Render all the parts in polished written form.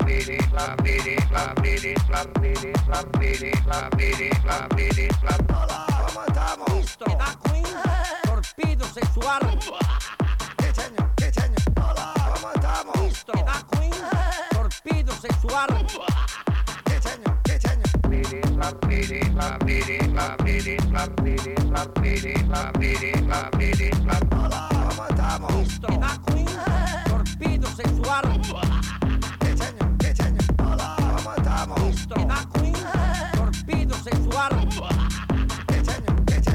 Hola, ¿cómo estamos? Listo. Torpedo sexual. ¿Qué señor? Hola, ¿cómo estamos? Listo. Torpedo sexual. ¿Qué señor? Hola, ¿cómo estamos? Listo. Torpedo sexual. ¿Qué señor? Hola, ¿cómo estamos? Listo. Torpedo sexual. ¿Qué señor?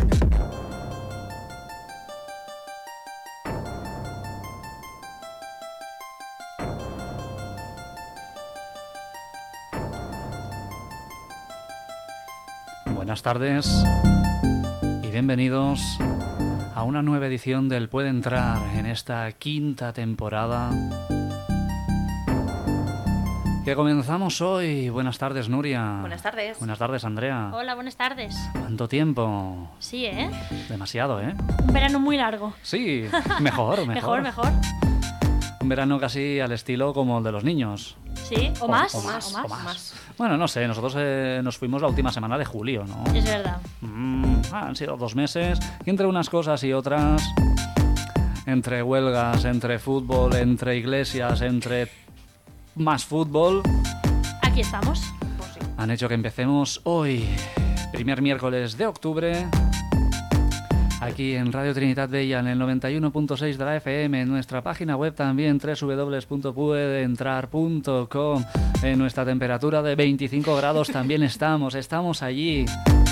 Buenas tardes y bienvenidos a una nueva edición del Puede Entrar en esta quinta temporada que comenzamos hoy. Buenas tardes, Nuria. Buenas tardes. Buenas tardes, Andrea. Hola, buenas tardes. ¿Cuánto tiempo? Sí, ¿eh? Demasiado, ¿eh? Un verano muy largo. Sí, mejor. Mejor. Un verano casi al estilo como el de los niños. Sí, o más. O más. Bueno, no sé, nosotros nos fuimos la última semana de julio, ¿no? Es verdad. Han sido 2 meses y entre unas cosas y otras, entre huelgas, entre fútbol, entre iglesias, entre más fútbol, Aquí estamos. Pues sí. han hecho que empecemos hoy, primer miércoles de octubre, aquí en Radio Trinidad Bella, en el 91.6 de la FM, en nuestra página web también, www.puedeentrar.com. En nuestra temperatura de 25 grados también estamos allí.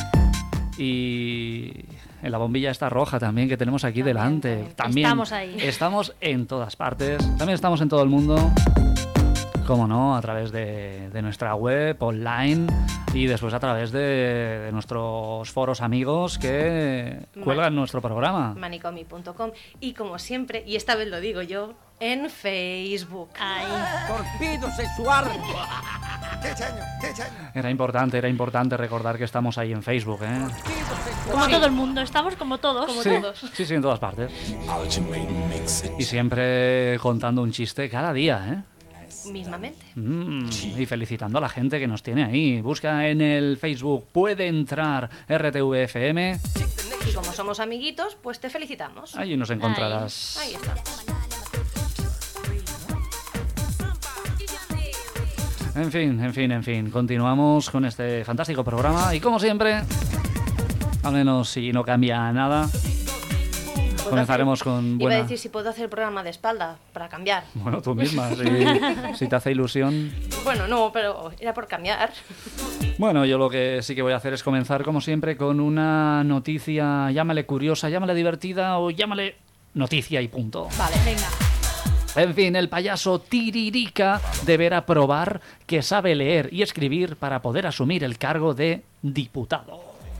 Y en la bombilla esta roja también que tenemos aquí delante. También Estamos ahí. Estamos en todas partes. También estamos en todo el mundo. Cómo no, a través de nuestra web, online, y después a través de nuestros foros amigos que cuelgan nuestro programa. Manicomi.com y como siempre, y esta vez lo digo yo, en Facebook. Ahí. Torpedo sexual. ¿Qué señor? Era importante recordar que estamos ahí en Facebook, ¿eh? Como todo el mundo, estamos como todos. Como Sí, todos. sí, en todas partes. Y siempre contando un chiste cada día, ¿eh? Mismamente. Y felicitando a la gente que nos tiene ahí. Busca en el Facebook Puede Entrar RTVFM. Y como somos amiguitos, pues te felicitamos. Allí nos encontrarás. Ahí está. En fin. Continuamos con este fantástico programa. Y como siempre, al menos si no cambia nada, comenzaremos con Iba a buena... decir si puedo hacer el programa de espalda, para cambiar. Bueno, tú misma, si te hace ilusión. Bueno, no, pero era por cambiar. Bueno, yo lo que sí que voy a hacer es comenzar, como siempre, con una noticia, llámale curiosa, llámale divertida o llámale noticia y punto. Vale, venga. En fin, el payaso Tiririca deberá probar que sabe leer y escribir para poder asumir el cargo de diputado.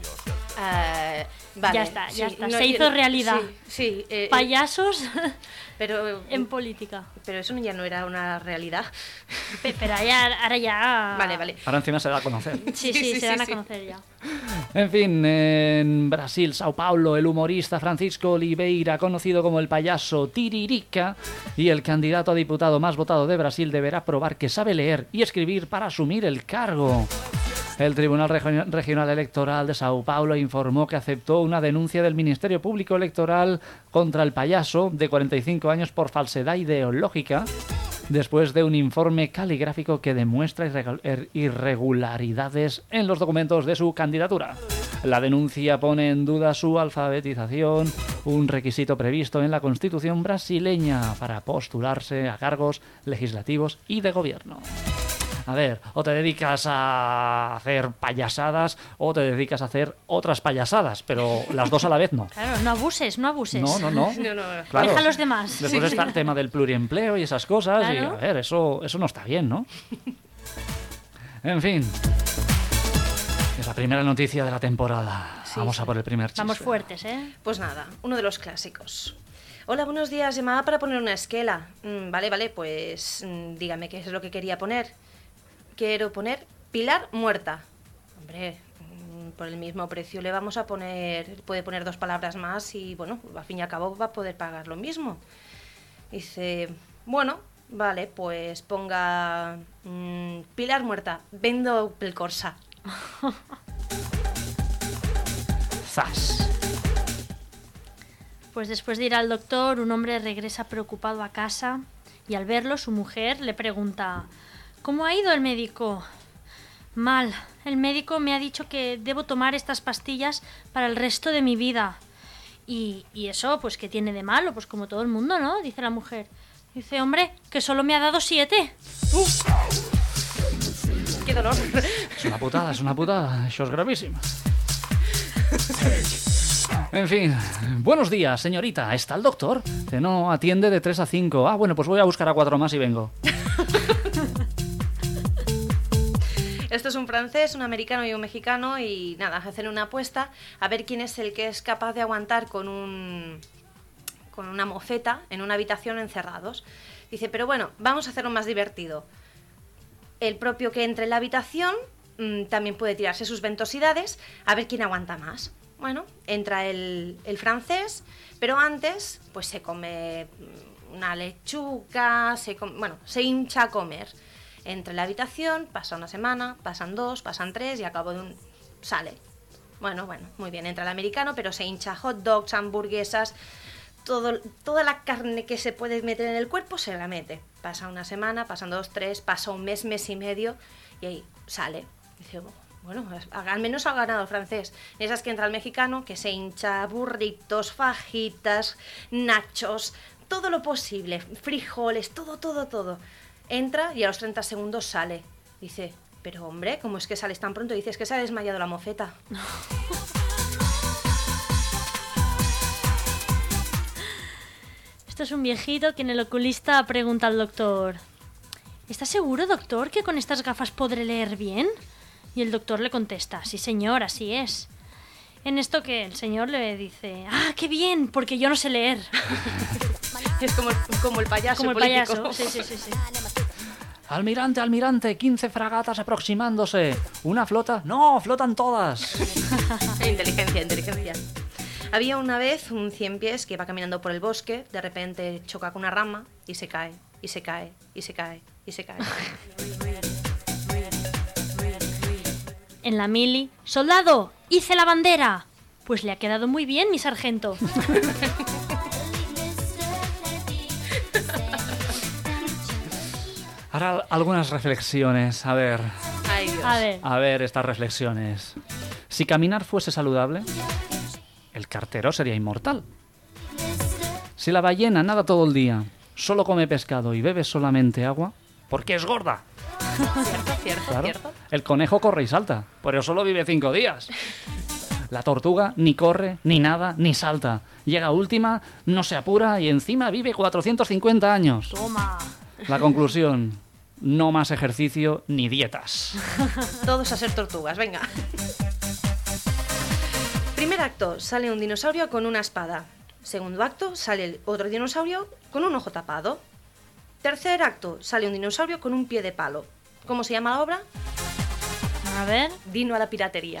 Vale. Ya está. No, Se hizo realidad. Sí. Payasos Pero en política. Pero eso ya no era una realidad. Pero ahora ya... Vale. Ahora encima se da a conocer. Sí, se dan a conocer ya. En fin, en Brasil, Sao Paulo, el humorista Francisco Oliveira, conocido como el payaso Tiririca, y el candidato a diputado más votado de Brasil, deberá probar que sabe leer y escribir para asumir el cargo. El Tribunal Regional Electoral de Sao Paulo informó que aceptó una denuncia del Ministerio Público Electoral contra el payaso de 45 años por falsedad ideológica, después de un informe caligráfico que demuestra irregularidades en los documentos de su candidatura. La denuncia pone en duda su alfabetización, un requisito previsto en la Constitución brasileña para postularse a cargos legislativos y de gobierno. A ver, o te dedicas a hacer payasadas o te dedicas a hacer otras payasadas, pero las dos a la vez no. Claro, no abuses. No. No. Claro. Deja a los demás. Después está el tema del pluriempleo y esas cosas, Claro. y a ver, eso no está bien, ¿no? En fin. Es la primera noticia de la temporada. Sí, Vamos a por el primer chiste. Vamos fuertes, ¿eh? Pues nada, uno de los clásicos. Hola, buenos días, llamada para poner una esquela. Vale, pues dígame qué es lo que quería poner. Quiero poner Pilar muerta. Hombre, por el mismo precio le vamos a poner, puede poner 2 palabras más y bueno, al fin y al cabo va a poder pagar lo mismo. Dice, bueno, Vale, pues ponga Pilar muerta, vendo el Corsa. ¡Zas! Pues después de ir al doctor, un hombre regresa preocupado a casa y al verlo su mujer le pregunta: ¿cómo ha ido el médico? Mal. El médico me ha dicho que debo tomar estas pastillas para el resto de mi vida. Y eso, pues, ¿qué tiene de malo? Pues como todo el mundo, ¿no? Dice la mujer. Dice, hombre, que solo me ha dado 7. ¡Qué dolor! Es una putada, Això és gravísimo. En fin, buenos días, señorita. ¿Está el doctor? Que no atiende de 3 a 5. Ah, bueno, pues voy a buscar a 4 más y vengo. Esto es un francés, un americano y un mexicano y nada, hacen una apuesta a ver quién es el que es capaz de aguantar con una mofeta en una habitación encerrados. Dice, pero bueno, vamos a hacerlo más divertido. El propio que entre en la habitación también puede tirarse sus ventosidades a ver quién aguanta más. Bueno, entra el francés, pero antes pues se come una lechuga, se hincha a comer. Entra en la habitación, pasa una semana, pasan 2, pasan 3 y a cabo de sale. Bueno, muy bien, entra el americano, pero se hincha hot dogs, hamburguesas, toda la carne que se puede meter en el cuerpo se la mete. Pasa una semana, pasan 2, 3, pasa un mes, mes y medio y ahí sale. Dice, bueno, al menos ha ganado el francés. Esas que entra el mexicano, que se hincha burritos, fajitas, nachos, todo lo posible, frijoles, todo. Entra y a los 30 segundos sale. Dice, pero hombre, ¿cómo es que sales tan pronto? Dice, es que se ha desmayado la mofeta. Esto es un viejito que en el oculista pregunta al doctor: ¿está seguro, doctor, que con estas gafas podré leer bien? Y el doctor le contesta: sí, señor, así es. En esto que el señor le dice: ¡ah, qué bien! Porque yo no sé leer. Es como el payaso Como el político. payaso, sí. Almirante, 15 fragatas aproximándose. ¿Una flota? ¡No, flotan todas! Inteligencia. Había una vez un 100 pies que iba caminando por el bosque, de repente choca con una rama y se cae. En la mili: ¡soldado, hice la bandera! Pues le ha quedado muy bien, mi sargento. Ahora algunas reflexiones. A ver. Ay, Dios. A ver estas reflexiones. Si caminar fuese saludable, el cartero sería inmortal. Si la ballena nada todo el día, solo come pescado y bebe solamente agua, ¿por qué es gorda? Cierto. El conejo corre y salta, pero solo vive 5 días. La tortuga ni corre, ni nada, ni salta. Llega última, no se apura y encima vive 450 años. Toma. La conclusión: no más ejercicio ni dietas. Todos a ser tortugas, venga. Primer acto, sale un dinosaurio con una espada. Segundo acto, sale otro dinosaurio con un ojo tapado. Tercer acto, sale un dinosaurio con un pie de palo. ¿Cómo se llama la obra? A ver. Dino a la piratería.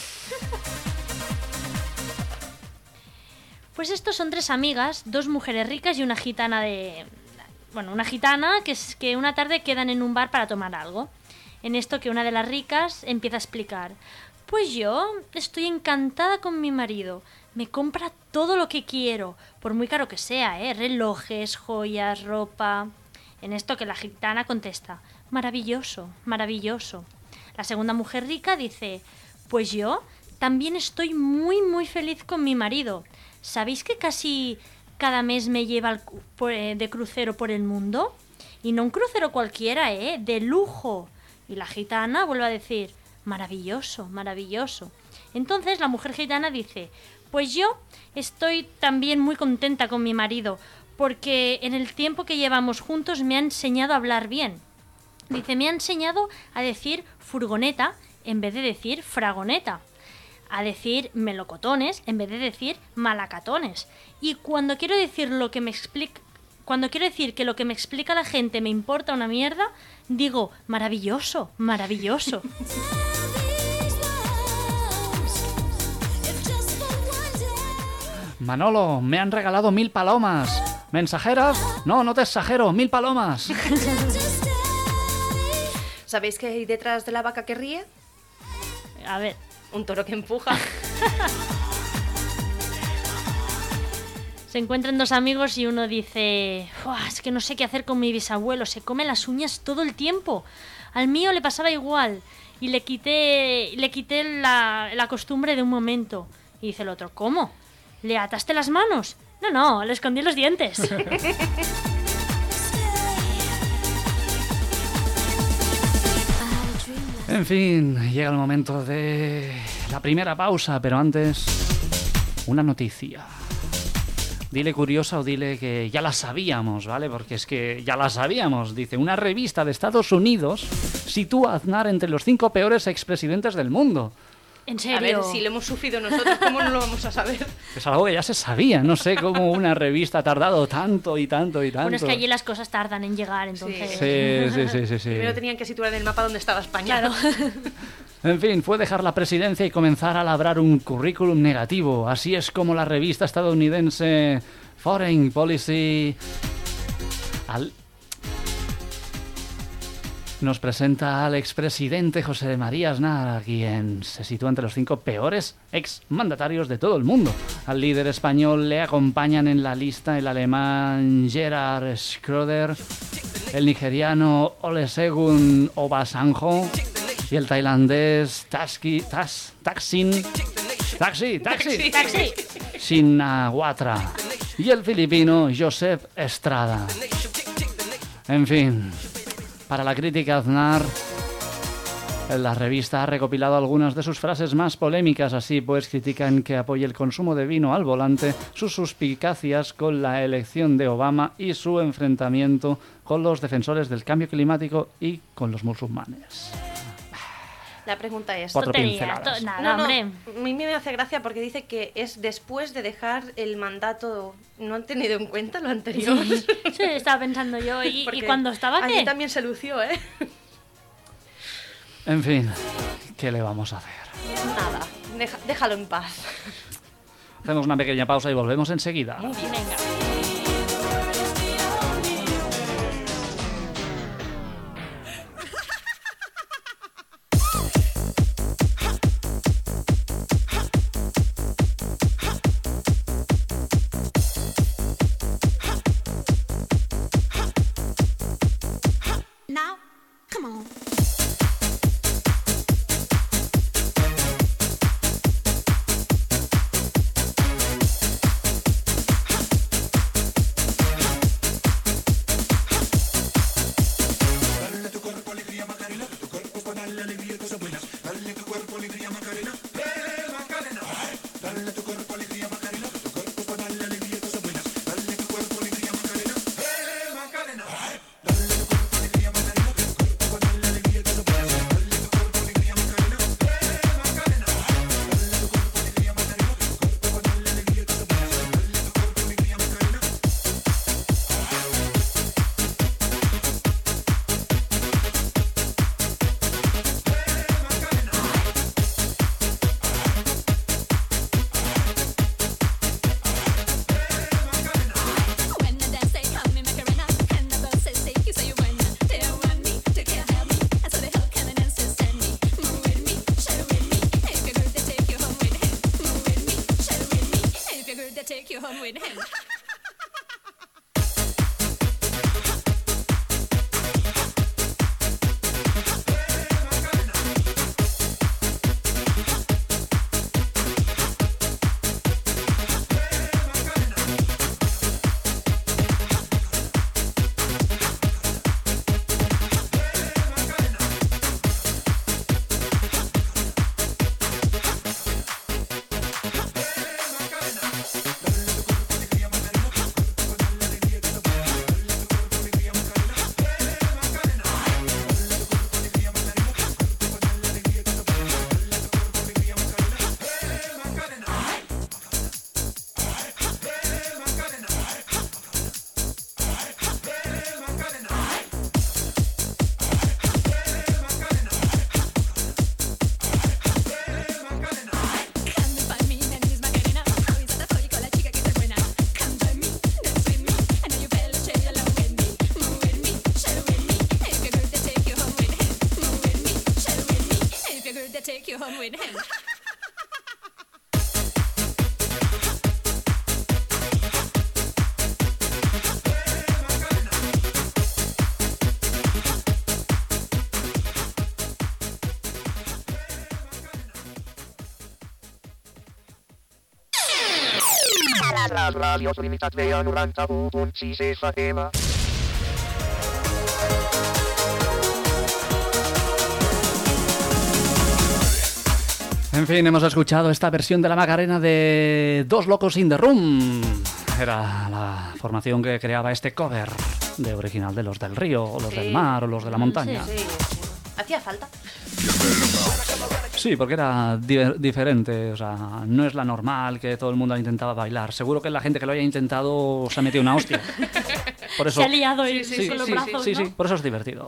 Pues estos son 3 amigas, 2 mujeres ricas y una gitana una gitana que una tarde quedan en un bar para tomar algo. En esto que una de las ricas empieza a explicar: pues yo estoy encantada con mi marido. Me compra todo lo que quiero, por muy caro que sea, relojes, joyas, ropa. En esto que la gitana contesta: maravilloso. La segunda mujer rica dice: pues yo también estoy muy, muy feliz con mi marido. ¿Sabéis que casi cada mes me lleva de crucero por el mundo? Y no un crucero cualquiera, de lujo. Y la gitana vuelve a decir: maravilloso. Entonces la mujer gitana dice: pues yo estoy también muy contenta con mi marido, porque en el tiempo que llevamos juntos me ha enseñado a hablar bien. Dice, me ha enseñado a decir furgoneta en vez de decir fragoneta, a decir melocotones en vez de decir malacatones. Y cuando quiero decir que lo que me explica la gente me importa una mierda, digo maravilloso. Manolo, me han regalado 1000 palomas. ¿Mensajeras? No, no te exagero, 1000 palomas. ¿Sabéis qué hay detrás de la vaca que ríe? A ver. Un toro que empuja. Se encuentran dos amigos y uno dice: es que no sé qué hacer con mi bisabuelo, se come las uñas todo el tiempo. Al mío le pasaba igual y le quité la costumbre de un momento. Y dice el otro: ¿cómo? ¿Le ataste las manos? No, le escondí los dientes. En fin, llega el momento de la primera pausa, pero antes, una noticia. Dile curiosa o dile que ya la sabíamos, ¿vale? Porque es que ya la sabíamos. Dice, una revista de Estados Unidos sitúa a Aznar entre los 5 peores expresidentes del mundo. ¿En serio? A ver, si lo hemos sufrido nosotros, ¿cómo no lo vamos a saber? Es algo que ya se sabía. No sé cómo una revista ha tardado tanto y tanto y tanto. Bueno, es que allí las cosas tardan en llegar, entonces... Sí. Primero tenían que situar en el mapa donde estaba España. Claro. En fin, fue dejar la presidencia y comenzar a labrar un currículum negativo. Así es como la revista estadounidense Foreign Policy nos presenta al expresidente José María Aznar, quien se sitúa entre los 5 peores exmandatarios de todo el mundo. Al líder español le acompañan en la lista el alemán Gerhard Schröder, el nigeriano Olusegun Obasanjo y el tailandés Thaksin Shinawatra y el filipino Joseph Estrada. En fin, para la crítica, Aznar, la revista ha recopilado algunas de sus frases más polémicas. Así pues, critican que apoye el consumo de vino al volante, sus suspicacias con la elección de Obama y su enfrentamiento con los defensores del cambio climático y con los musulmanes. La pregunta es... 4 Tontería, pinceladas. nada, hombre. A mí me hace gracia porque dice que es después de dejar el mandato. ¿No han tenido en cuenta lo anterior? Sí, estaba pensando yo. ¿Y Porque cuando estaba allí qué? también se lució, ¿eh? En fin, ¿qué le vamos a hacer? Nada, déjalo en paz. Hacemos una pequeña pausa y volvemos enseguida. Venga. Now, come on. Take you home with him. Win Hen. La Radio Trinitat Vella 91.6 FM. En fin, hemos escuchado esta versión de la Macarena de Dos Locos in the Room. Era la formación que creaba este cover de original de los del río, o los del mar, o los de la montaña. Sí. Hacía falta. Sí, porque era diferente, o sea, no es la normal que todo el mundo intentaba bailar. Seguro que la gente que lo haya intentado se ha metido una hostia. Por eso, Se ha liado Sí, sí, con los sí, brazos, sí, ¿no? por eso es divertido.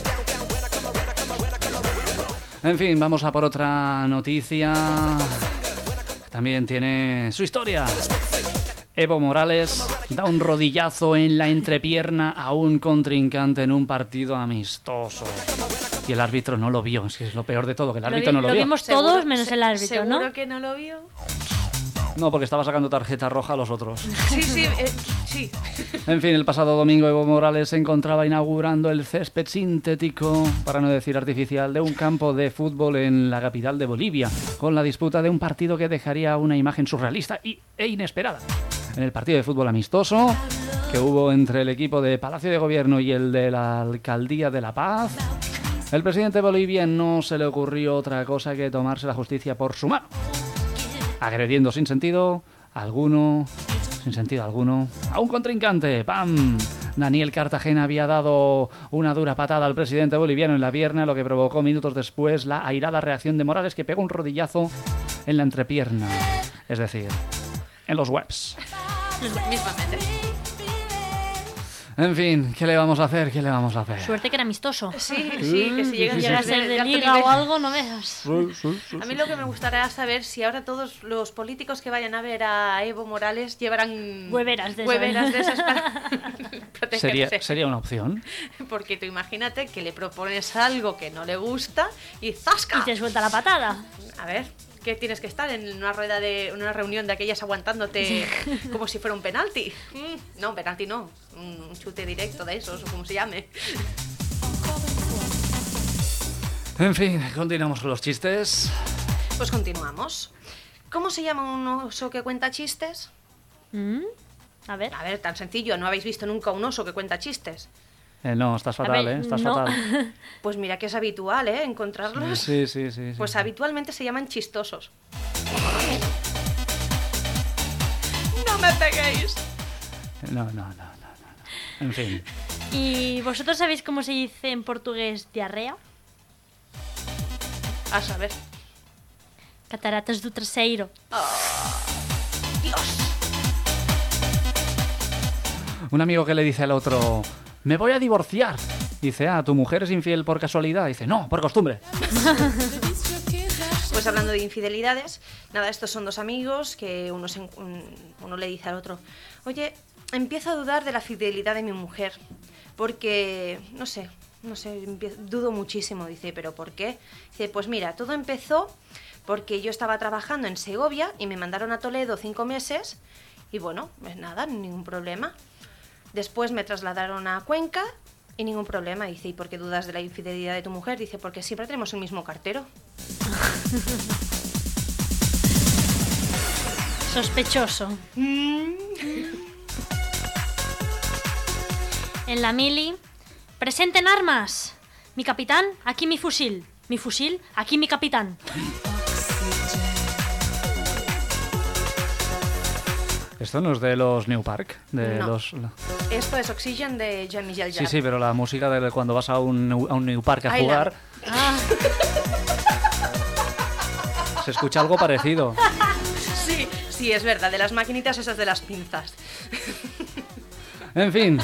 En fin, vamos a por otra noticia. También tiene su historia. Evo Morales da un rodillazo en la entrepierna a un contrincante en un partido amistoso. Y el árbitro no lo vio. Es que es lo peor de todo, que el árbitro no lo Lo vio. vimos todos menos el árbitro, ¿no? ¿Seguro que no lo vio? No, porque estaba sacando tarjeta roja a los otros. Sí, sí. En fin, el pasado domingo Evo Morales se encontraba inaugurando el césped sintético, para no decir artificial, de un campo de fútbol en la capital de Bolivia, con la disputa de un partido que dejaría una imagen surrealista e inesperada. En el partido de fútbol amistoso que hubo entre el equipo de Palacio de Gobierno y el de la Alcaldía de La Paz, el presidente de Bolivia no se le ocurrió otra cosa que tomarse la justicia por su mano, agrediendo sin sentido alguno a un contrincante. ¡Pam! Daniel Cartagena había dado una dura patada al presidente boliviano en la pierna, lo que provocó minutos después la airada reacción de Morales, que pegó un rodillazo en la entrepierna, es decir, en los webs. Mismamente. En fin, ¿qué le vamos a hacer? Suerte que era amistoso. Sí, que si Llega a ser de liga o algo, no veas. A mí lo que me gustaría saber si ahora todos los políticos que vayan a ver a Evo Morales llevarán Hueveras de esas para protegerse. Sería una opción. Porque tú imagínate que le propones algo que no le gusta y ¡zasca! Y te suelta la patada. A ver, ¿qué tienes que estar en una una reunión de aquellas aguantándote como si fuera un penalti? No, penalti no, un chute directo de esos, o como se llame. En fin, continuamos con los chistes. Pues continuamos. ¿Cómo se llama un oso que cuenta chistes? A ver. A ver, tan sencillo, ¿no habéis visto nunca un oso que cuenta chistes? No, estás fatal, ver, estás no. fatal. Pues mira que es habitual, encontrarlos. Sí. Pues habitualmente se llaman chistosos. ¡No me peguéis! No. En fin. ¿Y vosotros sabéis cómo se dice en portugués diarrea? A saber. Cataratas do terceiro. ¡Dios! Un amigo que le dice al otro: me voy a divorciar. Dice: ¿tu mujer es infiel por casualidad? Dice: no, por costumbre. Pues hablando de infidelidades, nada, estos son dos amigos que uno le dice al otro: oye, empiezo a dudar de la fidelidad de mi mujer, porque, no sé, dudo muchísimo. Dice: ¿pero por qué? Dice: pues mira, todo empezó porque yo estaba trabajando en Segovia y me mandaron a Toledo 5 meses y bueno, pues nada, ningún problema. Después me trasladaron a Cuenca y ningún problema. Dice: ¿y por qué dudas de la infidelidad de tu mujer? Dice: porque siempre tenemos el mismo cartero. Sospechoso. En la mili, presenten armas. Mi capitán, aquí mi fusil. Mi fusil, aquí mi capitán. Esto no es de los New Park, de No. los... Esto es Oxygen de Jean-Michel Jarre. Sí, pero la música de cuando vas a un New Park a Island. jugar, se escucha algo parecido. Sí, es verdad, de las maquinitas esas de las pinzas. En fin.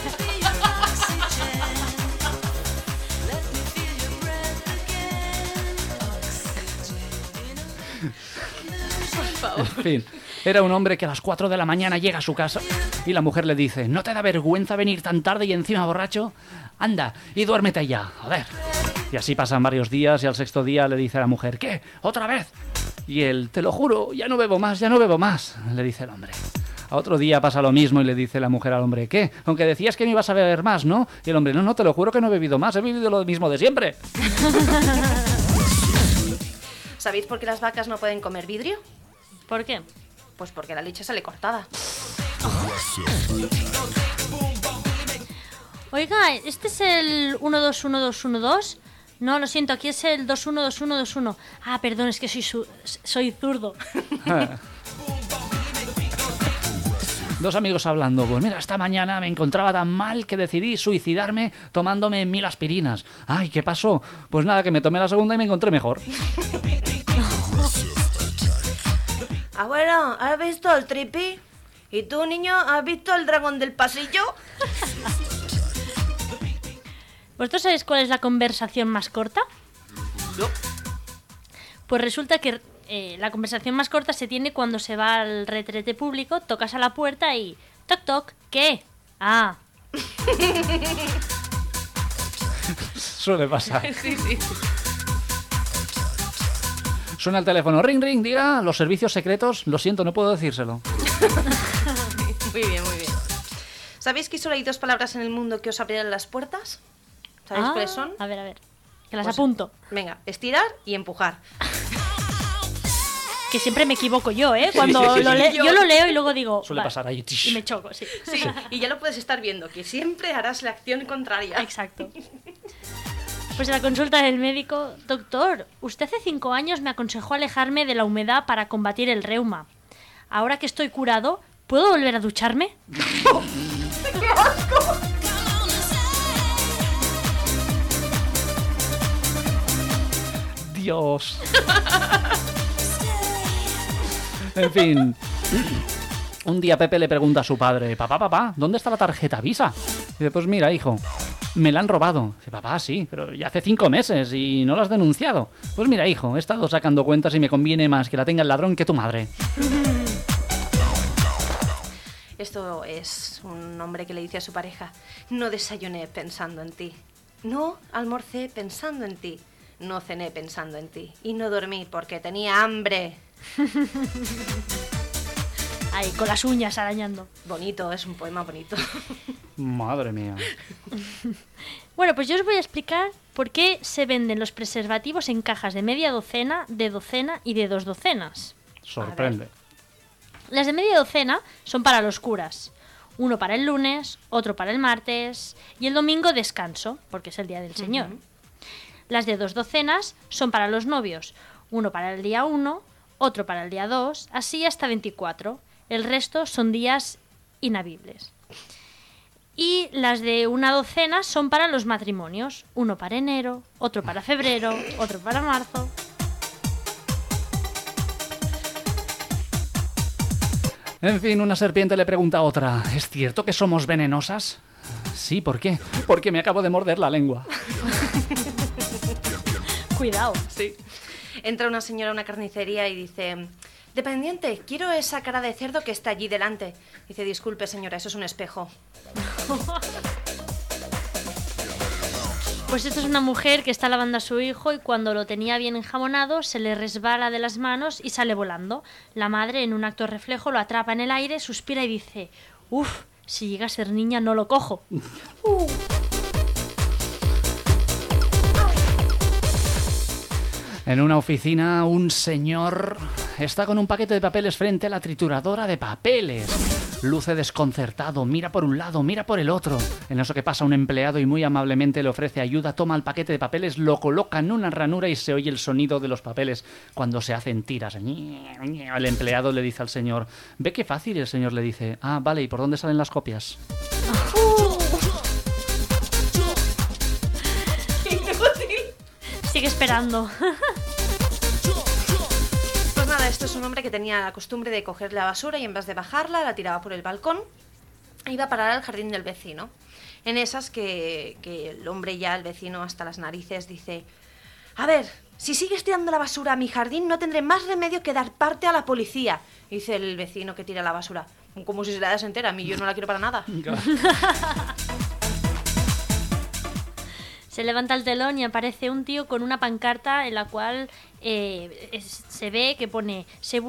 En fin, era un hombre que a las 4 de la mañana llega a su casa y la mujer le dice: ¿no te da vergüenza venir tan tarde y encima borracho? Anda, y duérmete ya, joder. Y así pasan varios días y al 6.º día le dice a la mujer, ¿qué? ¿Otra vez? Y él, te lo juro, ya no bebo más, le dice el hombre. A otro día pasa lo mismo y le dice la mujer al hombre, ¿qué? Aunque decías que no ibas a beber más, ¿no? Y el hombre, no, te lo juro que no he bebido más, he bebido lo mismo de siempre. ¿Sabéis por qué las vacas no pueden comer vidrio? ¿Por qué? Pues porque la leche sale cortada. Oiga, ¿este es el 121212? No, lo siento, aquí es el 212121. Ah, perdón, es que soy zurdo. Dos amigos hablando, pues mira, esta mañana me encontraba tan mal que decidí suicidarme tomándome 1000 aspirinas. Ay, ¿qué pasó? Pues nada, que me tomé la segunda y me encontré mejor. Abuelo, ¿has visto el tripi? ¿Y tú, niño, has visto el dragón del pasillo? ¿Vosotros sabéis cuál es la conversación más corta? No. Pues resulta que la conversación más corta se tiene cuando se va al retrete público, tocas a la puerta y... Toc, toc, ¿qué? Ah. Suele pasar. Sí. Suena el teléfono, ring, ring, diga, los servicios secretos, lo siento, no puedo decírselo. Muy bien. ¿Sabéis que solo hay 2 palabras en el mundo que os abrirán las puertas? ¿Sabéis cuáles son? A ver, que las Pues, apunto. Venga, estirar y empujar. Que siempre me equivoco yo, ¿eh? Cuando sí. yo lo leo y luego digo... Suele vale, pasar ahí. y me choco, sí. Sí, y ya lo puedes estar viendo, que siempre harás la acción contraria. Exacto. Pues en la consulta del médico, doctor, usted hace 5 años me aconsejó alejarme de la humedad para combatir el reuma. Ahora que estoy curado, ¿puedo volver a ducharme? ¡Qué asco! Dios. En fin. Un día Pepe le pregunta a su padre, papá, ¿dónde está la tarjeta Visa? Y dice, pues mira, hijo, me la han robado. Dice, papá, sí, pero ya hace 5 meses y no la has denunciado. Pues mira, hijo, he estado sacando cuentas y me conviene más que la tenga el ladrón que tu madre. Esto es un hombre que le dice a su pareja, no desayuné pensando en ti, no almorcé pensando en ti, no cené pensando en ti y no dormí porque tenía hambre. Ahí, con las uñas arañando. Bonito, es un poema bonito. Madre mía. Bueno, pues yo os voy a explicar por qué se venden los preservativos en cajas de media docena, de docena y de 2 docenas. Sorprende. Las de media docena son para los curas. Uno para el lunes, otro para el martes y el domingo descanso, porque es el día del Señor. Las de 2 docenas son para los novios. Uno para el día 1, otro para el día 2, así hasta 24. El resto son días inhabibles. Y las de 1 docena son para los matrimonios. Uno para enero, otro para febrero, otro para marzo. En fin, una serpiente le pregunta a otra, ¿es cierto que somos venenosas? Sí, ¿por qué? Porque me acabo de morder la lengua. Cuidado. Sí. Entra una señora a una carnicería y dice, dependiente, quiero esa cara de cerdo que está allí delante. Dice, disculpe señora, eso es un espejo. Pues esto es una mujer que está lavando a su hijo y cuando lo tenía bien enjabonado se le resbala de las manos y sale volando. La madre, en un acto reflejo, lo atrapa en el aire, suspira y dice, uff, si llega a ser niña no lo cojo. En una oficina, un señor está con un paquete de papeles frente a la trituradora de papeles. Luce desconcertado, mira por un lado, mira por el otro. En eso que pasa un empleado y muy amablemente le ofrece ayuda, toma el paquete de papeles, lo coloca en una ranura y se oye el sonido de los papeles cuando se hacen tiras. El empleado le dice al señor, ve qué fácil, y el señor le dice, ah, vale, ¿y por dónde salen las copias? Sigue esperando. Pues nada, esto es un hombre que tenía la costumbre de coger la basura y en vez de bajarla la tiraba por el balcón e iba a parar al jardín del vecino. En esas que el hombre ya, el vecino hasta las narices, dice, a ver, si sigues tirando la basura a mi jardín no tendré más remedio que dar parte a la policía. Dice el vecino que tira la basura, como si se la das entera, a mí yo no la quiero para nada. Se levanta el telón y aparece un tío con una pancarta en la cual se ve que pone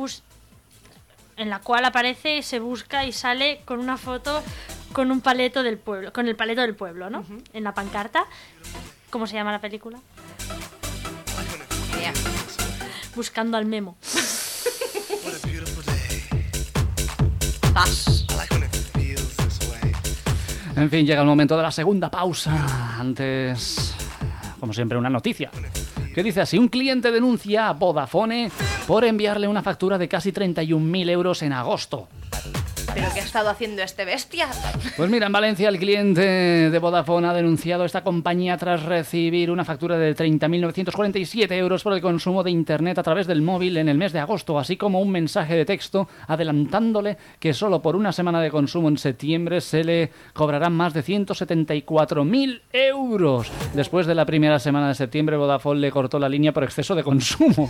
en la cual aparece, se busca y sale con una foto con un paleto del pueblo, con el paleto del pueblo, ¿no? En la pancarta. ¿Cómo se llama la película? Buscando al Memo. En fin, llega el momento de la segunda pausa. Antes, como siempre, una noticia que dice así: un cliente denuncia a Vodafone por enviarle una factura de casi 31.000 euros en agosto. ¿Pero qué ha estado haciendo este bestia? Pues mira, en Valencia el cliente de Vodafone ha denunciado a esta compañía tras recibir una factura de 30.947 euros por el consumo de Internet a través del móvil en el mes de agosto, así como un mensaje de texto adelantándole que solo por una semana de consumo en septiembre se le cobrarán más de 174.000 euros. Después de la primera semana de septiembre, Vodafone le cortó la línea por exceso de consumo.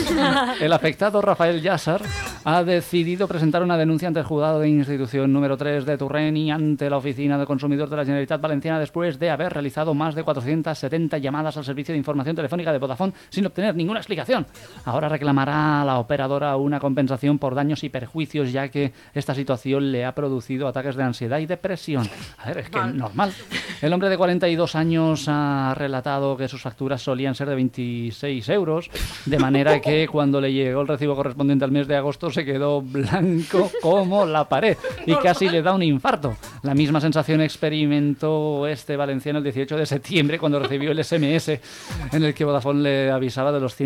El afectado, Rafael Yassar, ha decidido presentar una denuncia ante el juzgado de institución número 3 de Turren y ante la Oficina del Consumidor de la Generalitat Valenciana después de haber realizado más de 470 llamadas al servicio de información telefónica de Vodafone sin obtener ninguna explicación. Ahora reclamará a la operadora una compensación por daños y perjuicios, ya que esta situación le ha producido ataques de ansiedad y depresión. A ver, es que normal. El hombre de 42 años ha relatado que sus facturas solían ser de 26 euros, de manera que cuando le llegó el recibo correspondiente al mes de agosto se quedó blanco como la pared y casi le da un infarto. La misma sensación experimentó este valenciano el 18 de septiembre cuando recibió el SMS en el que Vodafone le avisaba de los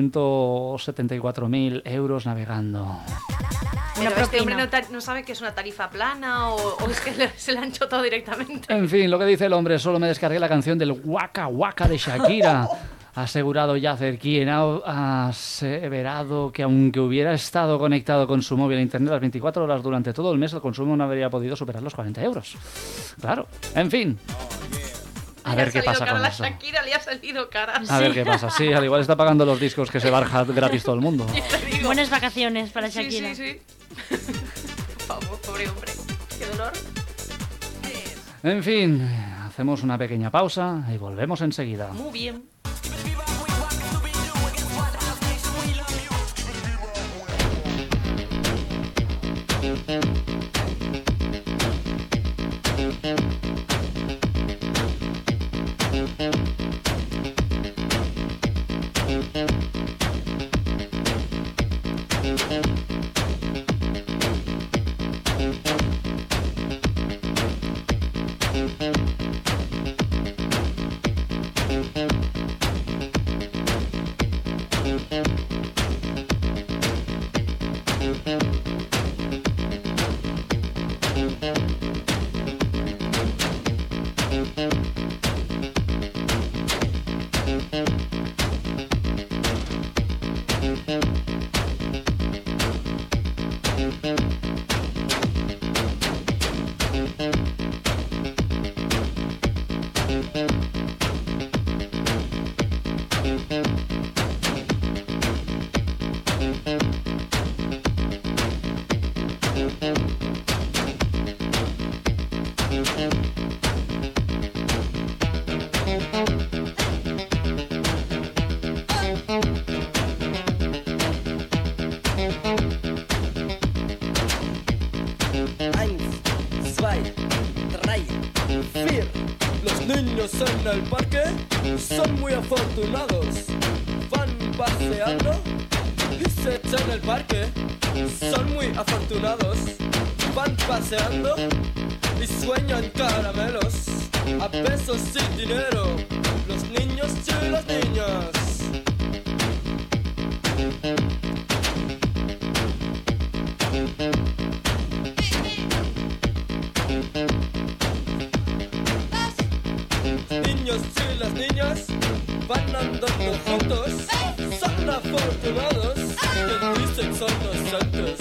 174.000 euros navegando. Pero este hombre no sabe que es una tarifa plana o es que se le han chotado directamente. En fin, lo que dice el hombre: solo me descargué la canción del Waka Waka de Shakira. Ha asegurado Yacer, quien ha aseverado que aunque hubiera estado conectado con su móvil a internet las 24 horas durante todo el mes, el consumo no habría podido superar los 40 euros. Claro, en fin. A ver qué pasa con eso. Shakira le ha salido cara. A ver qué pasa. Sí, al igual está pagando los discos que se baja gratis todo el mundo. Buenas vacaciones para Shakira. Sí. Por favor, pobre hombre. Qué dolor. En fin, hacemos una pequeña pausa y volvemos enseguida. Muy bien. En el parque son muy afortunados, van paseando y se echan el parque. Son muy afortunados, van paseando y sueñan caramelos a pesos y dinero, los niños y las niñas. Y las niñas van andando juntos, son afortunados, que dicen son inocentes.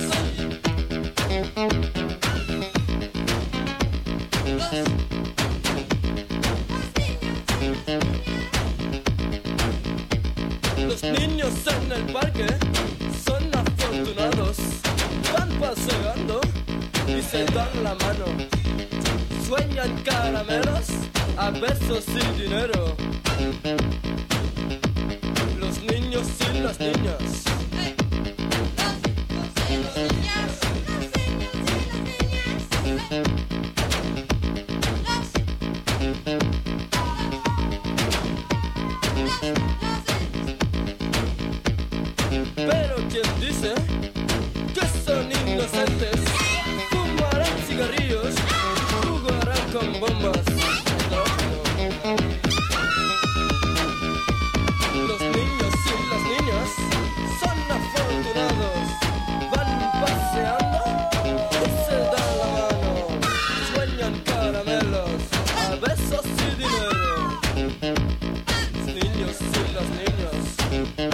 Los niños en el parque son afortunados, van paseando y se dan la mano, sueñan caramelos a besos y dinero. Los niños y las niñas. Pero ¿quién dice que son inocentes? Fumarán cigarrillos, jugarán con bombas. Los niños y las niñas son afortunados. Van paseando y se dan la mano. Sueñan caramelos a besos y dinero. Los niños y las niñas.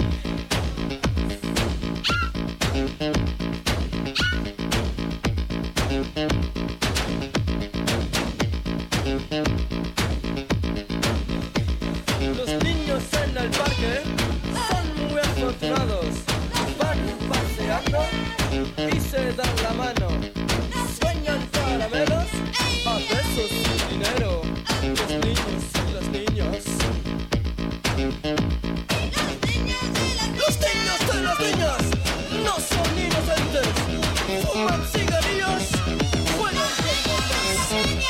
Los niños en el parque son muy afortunados. Van paseando y se dan la mano. Sueñan caramelos a besos y dinero. Los niños y las niñas. Los niños y las niñas no son inocentes. Fuman cigarrillos, juegan con bombas.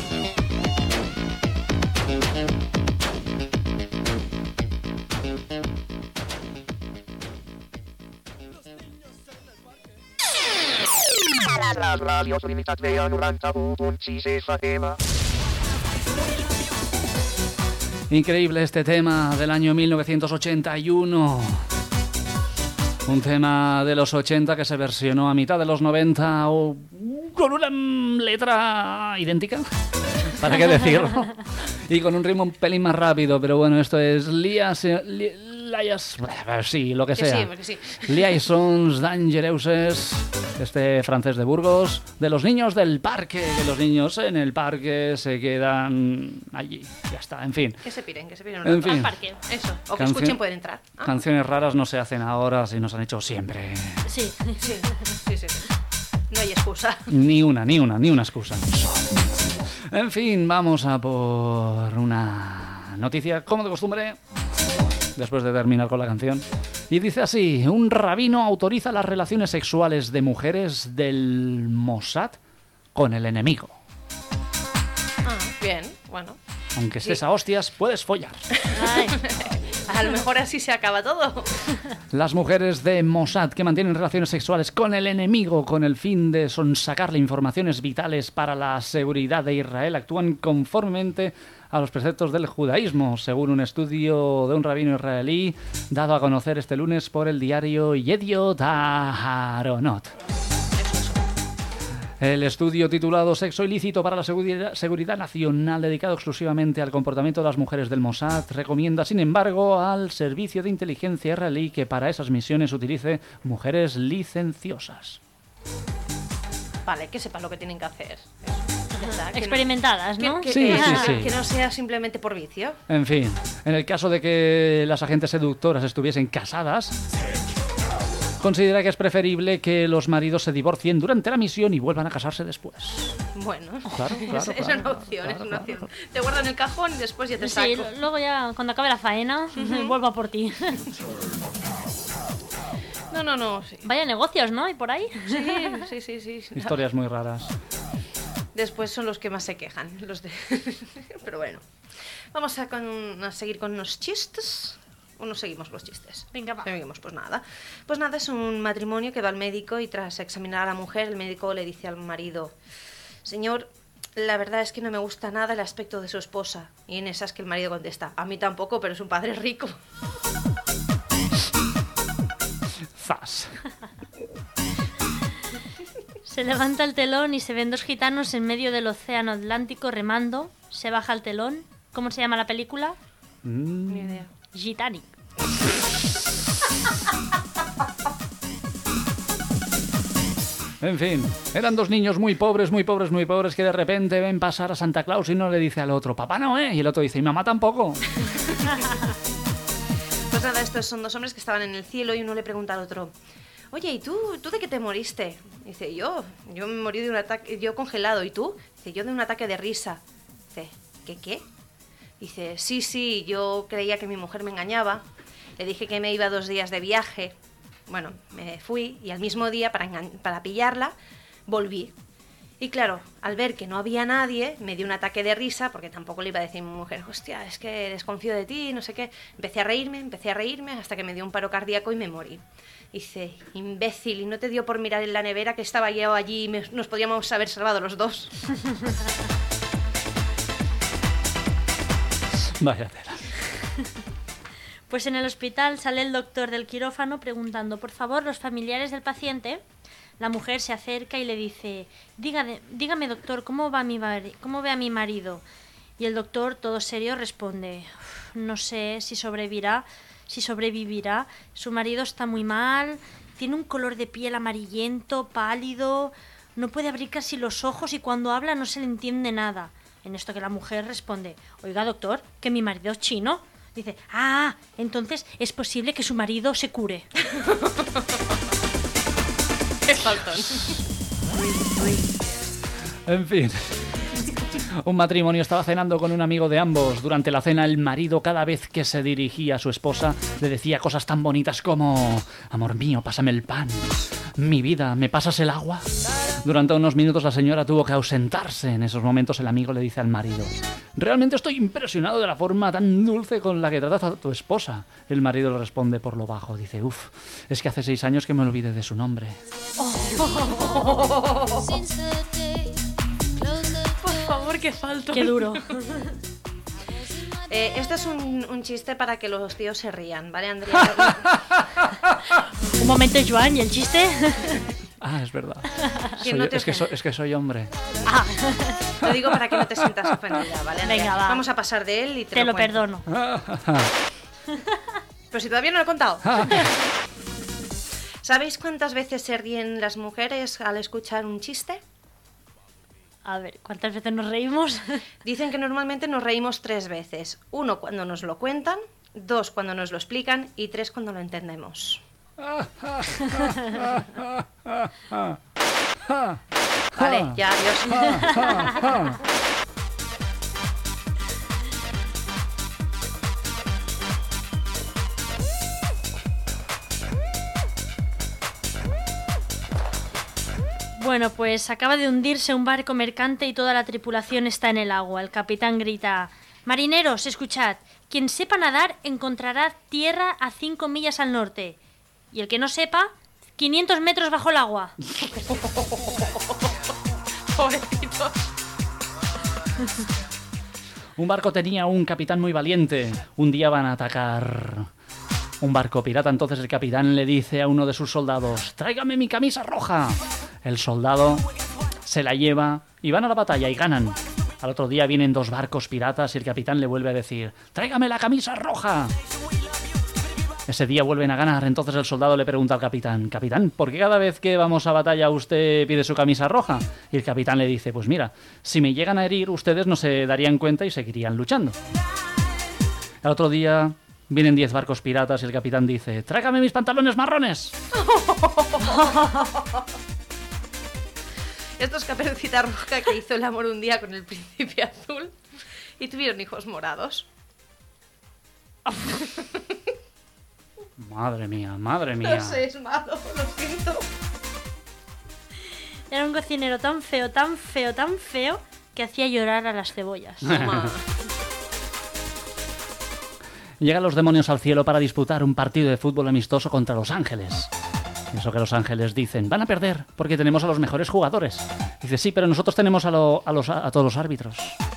La radio Trinitat Vella 91.6 FM. Increíble este tema del año 1981. Un tema de los 80 que se versionó a mitad de los 90 o con una letra idéntica, ¿para qué decirlo? Y con un ritmo un pelín más rápido, pero bueno, esto es sí, lo que sea. Que sí. Liaisons Dangereuses, este francés de Burgos, de los niños del parque, que los niños en el parque se quedan allí, ya está, en fin. Que se piren En fin. al parque. Eso, o que escuchen pueden entrar. ¿Ah? Canciones raras no se hacen ahora, si nos han hecho siempre. Sí. No hay excusa. Ni una excusa. En fin, vamos a por una noticia, como de costumbre, después de terminar con la canción. Y dice así: un rabino autoriza las relaciones sexuales de mujeres del Mossad con el enemigo. Ah, bien, bueno. Aunque estés a hostias, puedes follar. Ay, a lo mejor así se acaba todo. Las mujeres de Mossad que mantienen relaciones sexuales con el enemigo con el fin de sonsacarle informaciones vitales para la seguridad de Israel actúan conformemente a los preceptos del judaísmo, según un estudio de un rabino israelí dado a conocer este lunes por el diario Yediot Aharonot. El estudio titulado Sexo ilícito para la seguridad nacional, dedicado exclusivamente al comportamiento de las mujeres del Mossad, recomienda, sin embargo, al servicio de inteligencia israelí que para esas misiones utilice mujeres licenciosas. Vale, que sepan lo que tienen que hacer. Ya está, que Experimentadas, ¿no? Sí. Que no sea simplemente por vicio. En fin, en el caso de que las agentes seductoras estuviesen casadas, considera que es preferible que los maridos se divorcien durante la misión y vuelvan a casarse después. Bueno, Claro, es una opción, es una opción. Te guardan el cajón y después ya te Sí, saco. luego ya cuando acabe la faena, vuelvo a por ti. No, sí. Vaya negocios, ¿no? ¿Y por ahí? Sí. Historias muy raras. Después son los que más se quejan. Pero bueno. Vamos a seguir con unos chistes. ¿O no seguimos los chistes? Venga, va. Seguimos, pues nada. Pues nada, es un matrimonio que va al médico y tras examinar a la mujer, el médico le dice al marido: señor, la verdad es que no me gusta nada el aspecto de su esposa. Y en esas que el marido contesta: a mí tampoco, pero es un padre rico. ¡Zas! Se levanta el telón y se ven dos gitanos en medio del océano Atlántico remando. Se baja el telón. ¿Cómo se llama la película? Ni idea. Gitanic. En fin, eran dos niños muy pobres que de repente ven pasar a Santa Claus y uno le dice al otro: Papá Noé, y el otro dice: y mamá tampoco. Pues nada, estos son dos hombres que estaban en el cielo y uno le pregunta al otro: oye, ¿y tú de qué te moriste? Dice: yo me morí de un ataque, yo congelado. ¿Y tú? Dice: yo de un ataque de risa. Dice: ¿qué? Dice, sí, yo creía que mi mujer me engañaba. Le dije que me iba 2 días de viaje. Bueno, me fui y al mismo día, para pillarla, volví. Y claro, al ver que no había nadie, me dio un ataque de risa, porque tampoco le iba a decir a mi mujer, hostia, es que desconfío de ti, no sé qué. Empecé a reírme, hasta que me dio un paro cardíaco y me morí. Dice, imbécil, ¿y no te dio por mirar en la nevera que estaba yo allí y nos podíamos haber salvado los dos? Vaya tela. Pues en el hospital sale el doctor del quirófano preguntando, por favor, los familiares del paciente. La mujer se acerca y le dice, dígame doctor, ¿cómo ve a mi marido? Y el doctor, todo serio, responde, no sé si sobrevivirá, su marido está muy mal, tiene un color de piel amarillento, pálido, no puede abrir casi los ojos y cuando habla no se le entiende nada. En esto que la mujer responde, oiga doctor, que mi marido es chino. Dice, entonces es posible que su marido se cure. ¡Qué faltón! En fin. Un matrimonio estaba cenando con un amigo de ambos. Durante la cena, el marido, cada vez que se dirigía a su esposa, le decía cosas tan bonitas como: amor mío, pásame el pan. Mi vida, ¿me pasas el agua? Durante unos minutos la señora tuvo que ausentarse. En esos momentos el amigo le dice al marido: realmente estoy impresionado de la forma tan dulce con la que tratas a tu esposa. El marido le responde por lo bajo, dice: es que hace 6 años que me olvidé de su nombre. Por favor, qué falta. Qué duro. Esto es un chiste para que los tíos se rían, ¿vale, Andrea? Un momento, Joan, ¿y el chiste? Es verdad. Es que soy hombre. Lo digo para que no te sientas ofendida, ¿vale, Andrea? Venga, va. Vamos a pasar de él y te lo cuento. perdono. Pero si todavía no lo he contado. ¿Sabéis cuántas veces se ríen las mujeres al escuchar un chiste? A ver, ¿cuántas veces nos reímos? Dicen que normalmente nos reímos 3 veces. 1 cuando nos lo cuentan, 2 cuando nos lo explican y 3 cuando lo entendemos. Vale, ya, adiós. Bueno, pues acaba de hundirse un barco mercante y toda la tripulación está en el agua. El capitán grita: marineros, escuchad, quien sepa nadar encontrará tierra a 5 millas al norte. Y el que no sepa, 500 metros bajo el agua. Pobrecitos. Un barco tenía un capitán muy valiente. Un día van a atacar un barco pirata. Entonces el capitán le dice a uno de sus soldados: tráigame mi camisa roja. El soldado se la lleva y van a la batalla y ganan. Al otro día vienen 2 barcos piratas y el capitán le vuelve a decir: tráigame la camisa roja. Ese día vuelven a ganar. Entonces el soldado le pregunta al capitán: capitán, ¿por qué cada vez que vamos a batalla usted pide su camisa roja? Y el capitán le dice: pues mira, si me llegan a herir ustedes no se darían cuenta y seguirían luchando. Al otro día vienen 10 barcos piratas y el capitán dice: tráigame mis pantalones marrones. Esto es Caperucita Roja, que hizo el amor un día con el príncipe azul y tuvieron hijos morados. Madre mía, madre mía. No sé, es malo, lo siento. Era un cocinero tan feo, tan feo, tan feo, que hacía llorar a las cebollas. Llegan los demonios al cielo para disputar un partido de fútbol amistoso contra los ángeles. Eso que los ángeles dicen: van a perder porque tenemos a los mejores jugadores. Dice: sí, pero nosotros tenemos a todos los árbitros.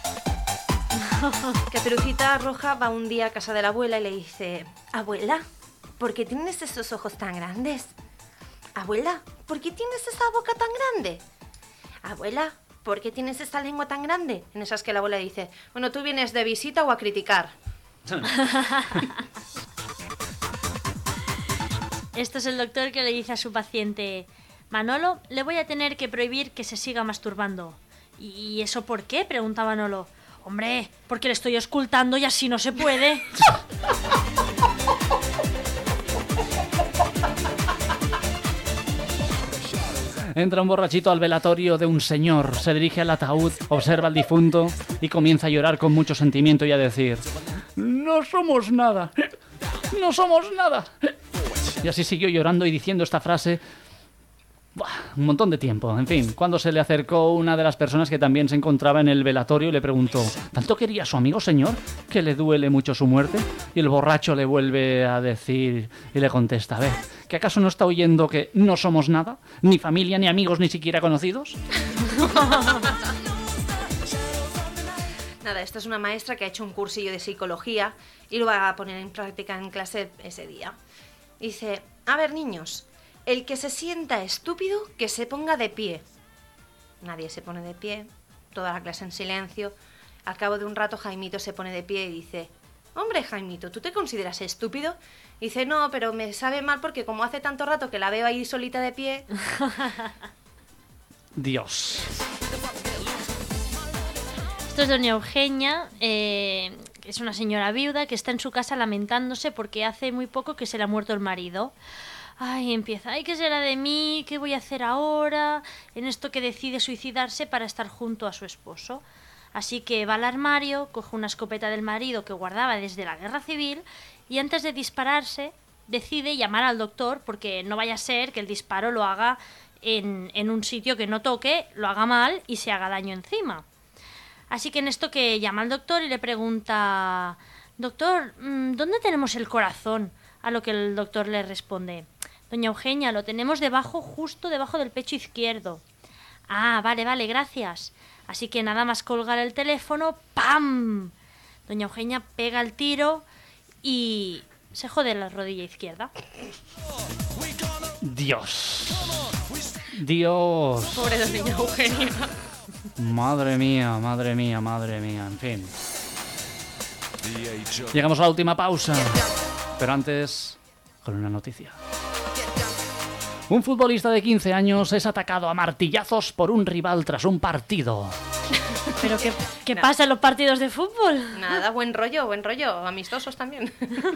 Caperucita Roja va un día a casa de la abuela y le dice: abuela, ¿por qué tienes esos ojos tan grandes? Abuela, ¿por qué tienes esa boca tan grande? Abuela, ¿por qué tienes esta lengua tan grande? En esas que la abuela dice: bueno, ¿tú vienes de visita o a criticar? Esto es el doctor que le dice a su paciente: Manolo, le voy a tener que prohibir que se siga masturbando. ¿Y eso por qué?, pregunta Manolo. Hombre, porque le estoy auscultando y así no se puede. Entra un borrachito al velatorio de un señor, se dirige al ataúd, observa al difunto y comienza a llorar con mucho sentimiento y a decir: no somos nada, no somos nada. Y así siguió llorando y diciendo esta frase un montón de tiempo. En fin, cuando se le acercó una de las personas que también se encontraba en el velatorio y le preguntó: ¿tanto quería a su amigo, señor, que le duele mucho su muerte? Y el borracho le vuelve a decir y le contesta: a ver, ¿que acaso no está oyendo que no somos nada? Ni familia, ni amigos, ni siquiera conocidos. Nada, esto es una maestra que ha hecho un cursillo de psicología y lo va a poner en práctica en clase ese día. Dice: a ver, niños, el que se sienta estúpido, que se ponga de pie. Nadie se pone de pie, toda la clase en silencio. Al cabo de un rato Jaimito se pone de pie y dice: hombre, Jaimito, ¿tú te consideras estúpido? Dice: no, pero me sabe mal porque como hace tanto rato que la veo ahí solita de pie... Dios. Esto es doña Eugenia, que es una señora viuda que está en su casa lamentándose porque hace muy poco que se le ha muerto el marido. Ay, empieza: ay, ¿qué será de mí? ¿Qué voy a hacer ahora? En esto que decide suicidarse para estar junto a su esposo. Así que va al armario, coge una escopeta del marido que guardaba desde la guerra civil y antes de dispararse decide llamar al doctor porque no vaya a ser que el disparo lo haga en un sitio que no toque, lo haga mal y se haga daño encima. Así que en esto que llama al doctor y le pregunta: doctor, ¿dónde tenemos el corazón? A lo que el doctor le responde: doña Eugenia, lo tenemos debajo, justo debajo del pecho izquierdo. Ah, vale, gracias. Así que nada más colgar el teléfono, ¡pam! Doña Eugenia pega el tiro y se jode la rodilla izquierda. Dios. Dios. Pobre doña Eugenia. Madre mía, madre mía, madre mía. En fin. Llegamos a la última pausa. Pero antes, con una noticia. Un futbolista de 15 años es atacado a martillazos por un rival tras un partido. ¿Pero qué pasa en los partidos de fútbol? Nada, buen rollo, amistosos también.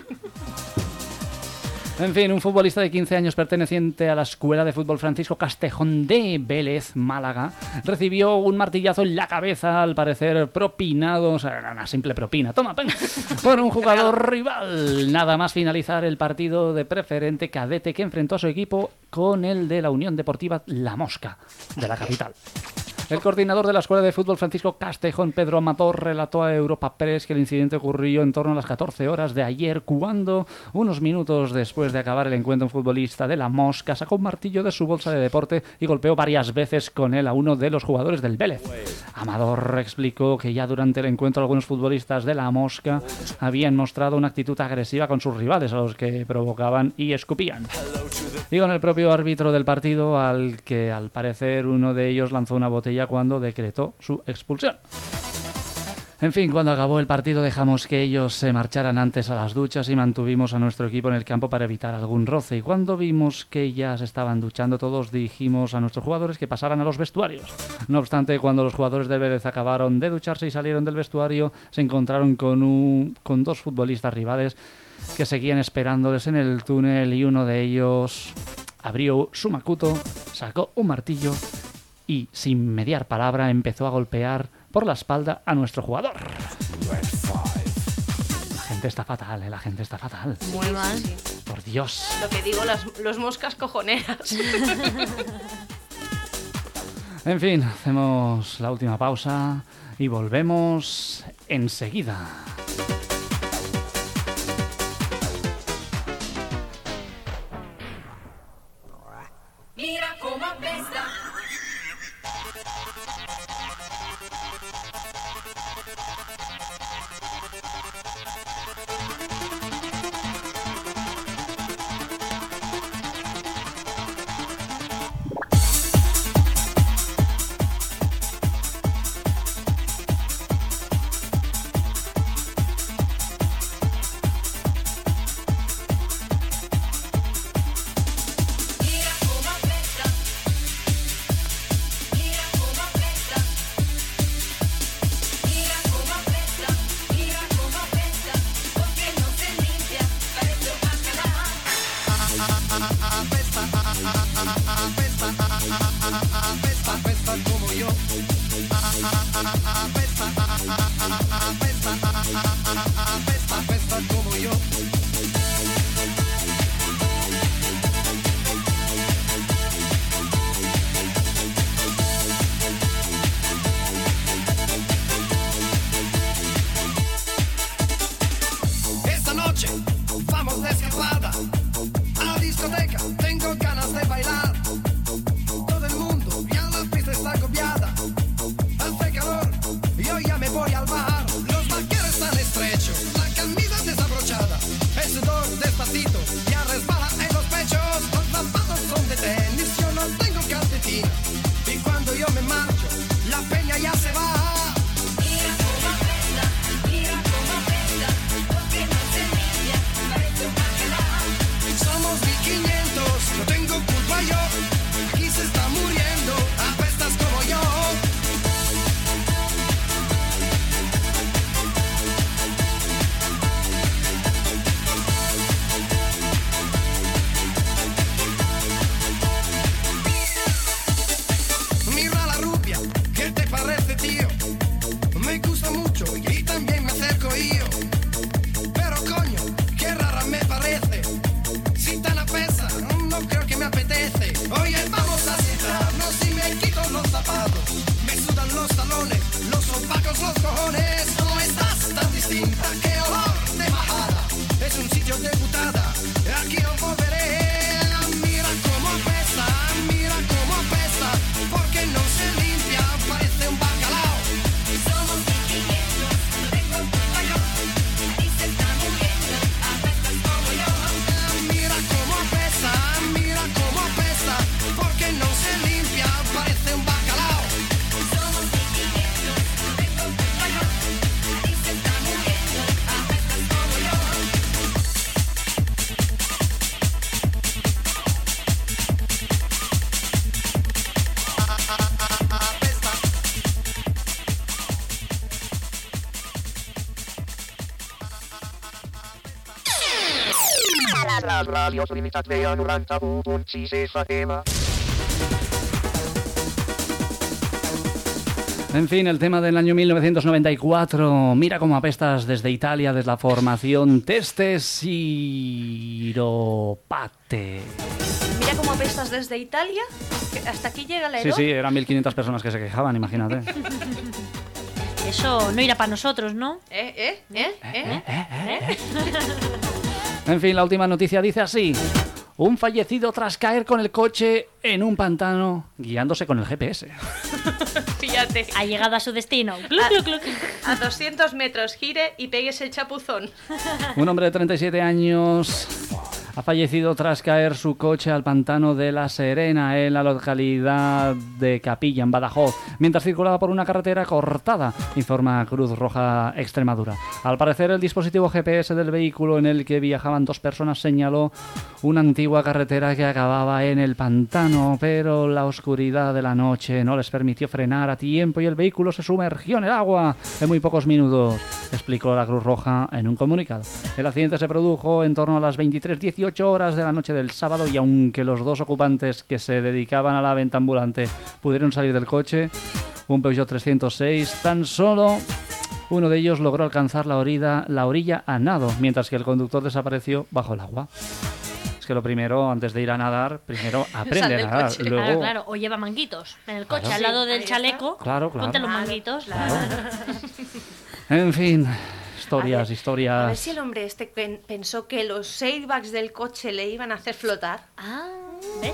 En fin, un futbolista de 15 años perteneciente a la Escuela de Fútbol Francisco Castejón de Vélez, Málaga, recibió un martillazo en la cabeza, al parecer propinado, o sea, una simple propina, toma, venga, por un jugador rival. Nada más finalizar el partido de Preferente Cadete que enfrentó a su equipo con el de la Unión Deportiva La Mosca, de la capital. El coordinador de la Escuela de Fútbol Francisco Castejón, Pedro Amador, relató a Europa Press que el incidente ocurrió en torno a las 14 horas de ayer, cuando, unos minutos después de acabar el encuentro, un futbolista de La Mosca sacó un martillo de su bolsa de deporte y golpeó varias veces con él a uno de los jugadores del Vélez. Amador explicó que ya durante el encuentro algunos futbolistas de La Mosca habían mostrado una actitud agresiva con sus rivales, a los que provocaban y escupían. Y con el propio árbitro del partido, al que al parecer uno de ellos lanzó una botella cuando decretó su expulsión. En fin, cuando acabó el partido dejamos que ellos se marcharan antes a las duchas y mantuvimos a nuestro equipo en el campo para evitar algún roce. Y cuando vimos que ya se estaban duchando todos, dijimos a nuestros jugadores que pasaran a los vestuarios. No obstante, cuando los jugadores del Vélez acabaron de ducharse y salieron del vestuario, se encontraron con dos futbolistas rivales que seguían esperándoles en el túnel, y uno de ellos abrió su macuto, sacó un martillo y, sin mediar palabra, empezó a golpear por la espalda a nuestro jugador. La gente está fatal, la gente está fatal. Muy mal. Sí. Por Dios. Lo que digo, los moscas cojoneras. En fin, hacemos la última pausa y volvemos enseguida. Mira cómo apesta. apesta como yo. Esta noche vamos de escapada a la discoteca, tengo ganas de bailar. Todo el mundo ya la pista está agobiada, hace calor y yo ya me voy al bar. Los vaqueros están estrechos, la camisa desabrochada, el sudor despacito ya resbala en los pechos. Los zapatos son de tenis, yo no tengo calcetín, y cuando yo me marcho, la peña ya se va. Mira cómo apesta, porque no se limpia, parece un bacalao. Somos 1500, no tengo culpa yo, aquí se está muriendo, apestas como yo. Mira la rubia, ¿qué te parece, tío? Me gusta mucho y también me acerco yo. Pero coño, qué rara me parece. Si tan apesa, no creo que me apetece. Oye, vamos a sentarnos y me quito los zapatos. Me sudan los talones, los opacos, los cojones. No estás tan distinta, qué olor de majada. Es un sitio de putada, aquí no volveré. Mira cómo apesta, porque no se limpia, parece un bacalao. Somos 1500, no tengo culpa yo, aquí se está muriendo, apestas como yo. Mira cómo apesta, porque no se limpia, parece un bacalao. Somos 1500, no tengo culpa yo, aquí se está muriendo, apestas como yo. Les ràdios Limitat veia 91.6 FM. En fin, el tema del año 1994. Mira cómo apestas desde Italia, desde la formación Testesiropate. Mira cómo apestas desde Italia. Que hasta aquí llega la Sí, sí, eran 1500 personas que se quejaban, imagínate. Eso no irá para nosotros, ¿no? En fin, la última noticia dice así. Un fallecido tras caer con el coche en un pantano guiándose con el GPS. Fíjate. Ha llegado a su destino. Gluc, gluc, gluc. A 200 metros gire y pegues el chapuzón. Un hombre de 37 años ha fallecido tras caer su coche al pantano de La Serena, en la localidad de Capilla, en Badajoz, mientras circulaba por una carretera cortada, informa Cruz Roja Extremadura. Al parecer, el dispositivo GPS del vehículo en el que viajaban dos personas señaló una antigua carretera que acababa en el pantano, pero la oscuridad de la noche no les permitió frenar a tiempo y el vehículo se sumergió en el agua en muy pocos minutos, explicó la Cruz Roja en un comunicado. El accidente se produjo en torno a las 23:18 horas de la noche del sábado y aunque los dos ocupantes que se dedicaban a la venta ambulante pudieron salir del coche, un Peugeot 306, tan solo uno de ellos logró alcanzar la orilla a nado, mientras que el conductor desapareció bajo el agua. Es que lo primero, antes de ir a nadar, primero aprende a nadar. coche. Luego, Claro, o lleva manguitos en el coche, Claro. al lado Sí, del ahí chaleco. Claro, claro. Ponte los manguitos. En fin, historias, A ver historias. si el hombre este pensó que los airbags del coche le iban a hacer flotar. Ah, ¿ves?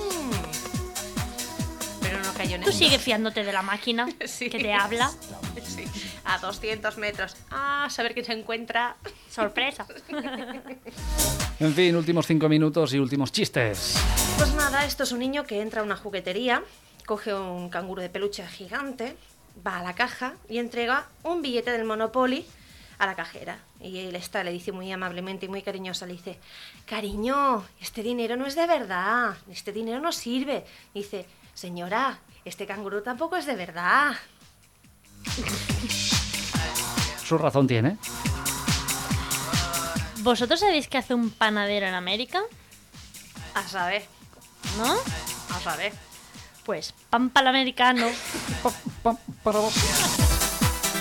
Pero no cayó en Tú eso. sigue fiándote de la máquina Sí. que te habla. Sí, a 200 metros. Ah, saber quién se encuentra. Sorpresa. En fin, últimos 5 minutos y últimos chistes. Pues nada, esto es un niño que entra a una juguetería, coge un canguro de peluche gigante, va a la caja y entrega un billete del Monopoly a la cajera. Y él le dice muy amablemente y muy cariñosa, le dice, cariño, este dinero no es de verdad, este dinero no sirve. Dice, señora, este canguro tampoco es de verdad. Su razón tiene. ¿Vosotros sabéis qué hace un panadero en América? A saber, ¿No? a saber. Pues pan para el americano.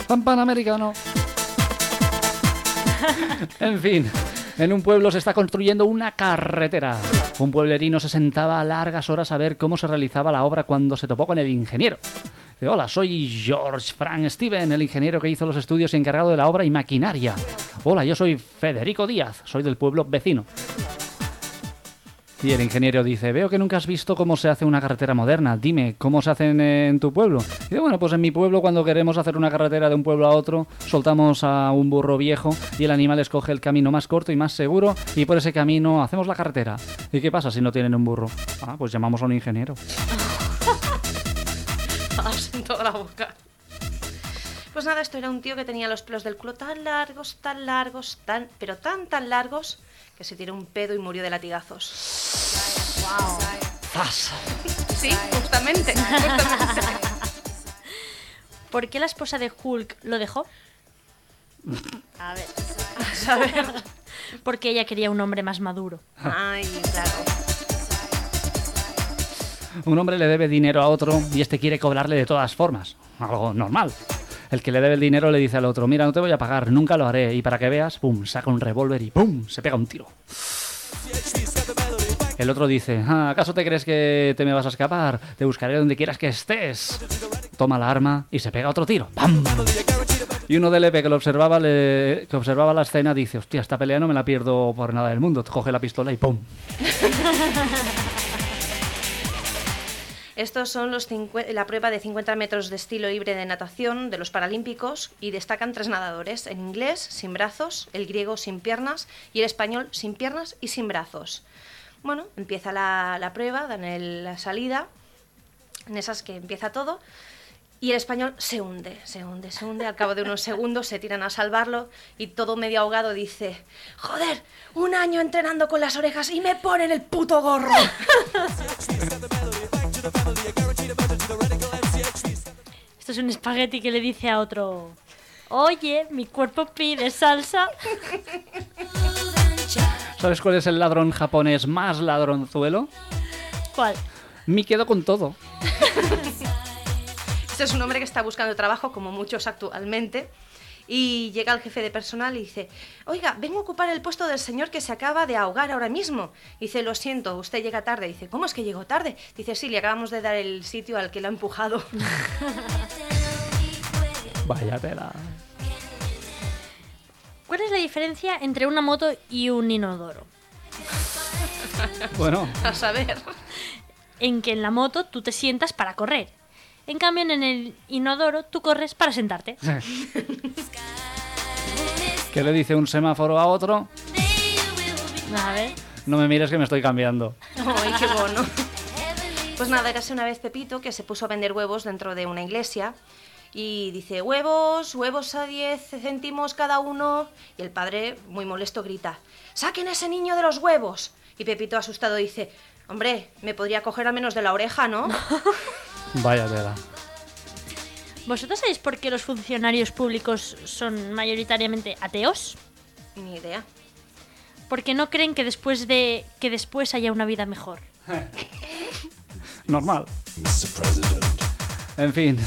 Pan panamericano. En fin, en un pueblo se está construyendo una carretera. Un pueblerino se sentaba a largas horas a ver cómo se realizaba la obra cuando se topó con el ingeniero. Dice, hola, soy George Frank Steven, el ingeniero que hizo los estudios y encargado de la obra y maquinaria. Hola, yo soy Federico Díaz, soy del pueblo vecino. Y el ingeniero dice, veo que nunca has visto cómo se hace una carretera moderna. Dime, ¿cómo se hacen en tu pueblo? Y dice, bueno, pues en mi pueblo cuando queremos hacer una carretera de un pueblo a otro, soltamos a un burro viejo y el animal escoge el camino más corto y más seguro y por ese camino hacemos la carretera. ¿Y qué pasa si no tienen un burro? Ah, pues llamamos a un ingeniero. En toda la boca. Pues nada, esto era un tío que tenía los pelos del culo tan largos, pero tan largos, que se tiró un pedo y murió de latigazos. Wow. ¡Zas! Sí, justamente. ¿Por qué la esposa de Hulk lo dejó? A ver. A saber. Porque ella quería un hombre más maduro. Ay, claro. Un hombre le debe dinero a otro y este quiere cobrarle de todas formas. Algo normal. El que le debe el dinero le dice al otro, mira, no te voy a pagar, nunca lo haré. Y para que veas, pum, saca un revólver y pum, se pega un tiro. El otro dice, ¿acaso te crees que te me vas a escapar? Te buscaré donde quieras que estés. Toma la arma y se pega otro tiro. ¡Pam! Y uno del EPE que observaba la escena dice, hostia, esta pelea no me la pierdo por nada del mundo. Coge la pistola y ¡pum! Estos son la prueba de 50 metros de estilo libre de natación de los Paralímpicos y destacan 3 nadadores, el inglés sin brazos, el griego sin piernas y el español sin piernas y sin brazos. Bueno, empieza la prueba, dan la salida, en esas que empieza todo, y el español se hunde, al cabo de unos segundos se tiran a salvarlo y todo medio ahogado dice, joder, 1 año entrenando con las orejas y me ponen el puto gorro. Esto es un espagueti que le dice a otro, oye, mi cuerpo pide salsa. ¿Sabes cuál es el ladrón japonés más ladronzuelo? ¿Cuál? Me quedo con todo. Este es un hombre que está buscando trabajo, como muchos actualmente, y llega el jefe de personal y dice, oiga, vengo a ocupar el puesto del señor que se acaba de ahogar ahora mismo. Dice, lo siento, usted llega tarde. Dice, ¿cómo es que llegó tarde? Dice, sí, le acabamos de dar el sitio al que lo ha empujado. Vaya tela. ¿Cuál es la diferencia entre una moto y un inodoro? Bueno, A saber. En que en la moto tú te sientas para correr. En cambio, en el inodoro tú corres para sentarte. ¿qué le dice un semáforo a otro? A ver. No me mires que me estoy cambiando. ¡Ay, qué bueno! Pues nada, érase una vez Pepito que se puso a vender huevos dentro de una iglesia y dice, huevos a 10 céntimos cada uno. Y el padre, muy molesto, grita, ¡saquen a ese niño de los huevos! Y Pepito, asustado, dice, hombre, me podría coger a menos de la oreja, ¿no? Vaya tela. ¿Vosotros sabéis por qué los funcionarios públicos son mayoritariamente ateos? Ni idea. Porque no creen que después haya una vida mejor. Normal. En fin.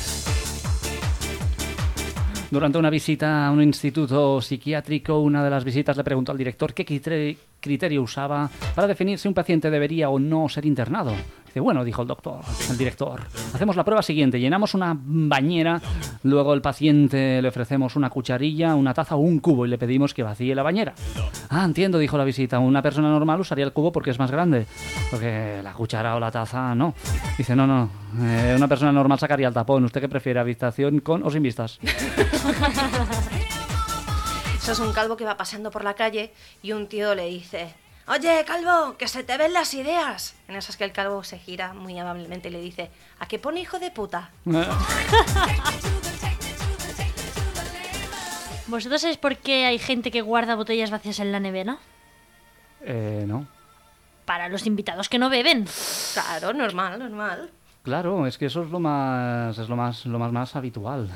Durante una visita a un instituto psiquiátrico, una de las visitas le preguntó al director qué criterio usaba para definir si un paciente debería o no ser internado. Dice, bueno, dijo el director, hacemos la prueba siguiente, llenamos una bañera, luego al paciente le ofrecemos una cucharilla, una taza o un cubo y le pedimos que vacíe la bañera. Ah, entiendo, dijo la visita, una persona normal usaría el cubo porque es más grande, porque la cuchara o la taza no. Dice, no, una persona normal sacaría el tapón. ¿Usted qué prefiere, habitación con o sin vistas? Eso es un calvo que va paseando por la calle y un tío le dice, oye, calvo, que se te ven las ideas. En esas que el calvo se gira muy amablemente y le dice, ¿a qué pone hijo de puta? ¿Vosotros sabéis por qué hay gente que guarda botellas vacías en la nevera? No. Para los invitados que no beben. Claro, normal. Claro, es que eso es lo más habitual.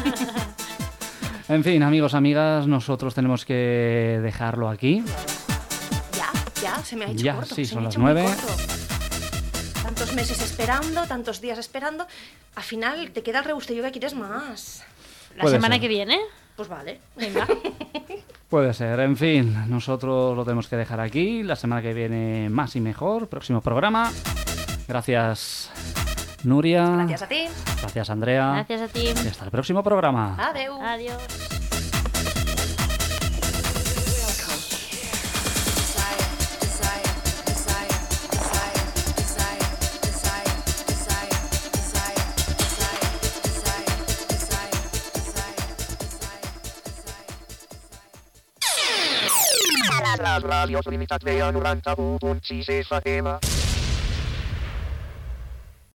En fin, amigos, amigas, nosotros tenemos que dejarlo aquí. Ya, se me ha hecho Ya, corto. sí, se son me ha las hecho muy 9. corto. Tantos meses esperando, tantos días esperando. Al final te queda el rebustillo que quieres más. La Puede semana ser. que viene. Pues vale. Venga. Puede ser. En fin, nosotros lo tenemos que dejar aquí. La semana que viene más y mejor. Próximo programa. Gracias, Nuria. Gracias a ti. Gracias, Andrea. Gracias a ti. Y hasta el próximo programa. Adeu. Adiós. Les ràdios Limitat veia 91.6 FM.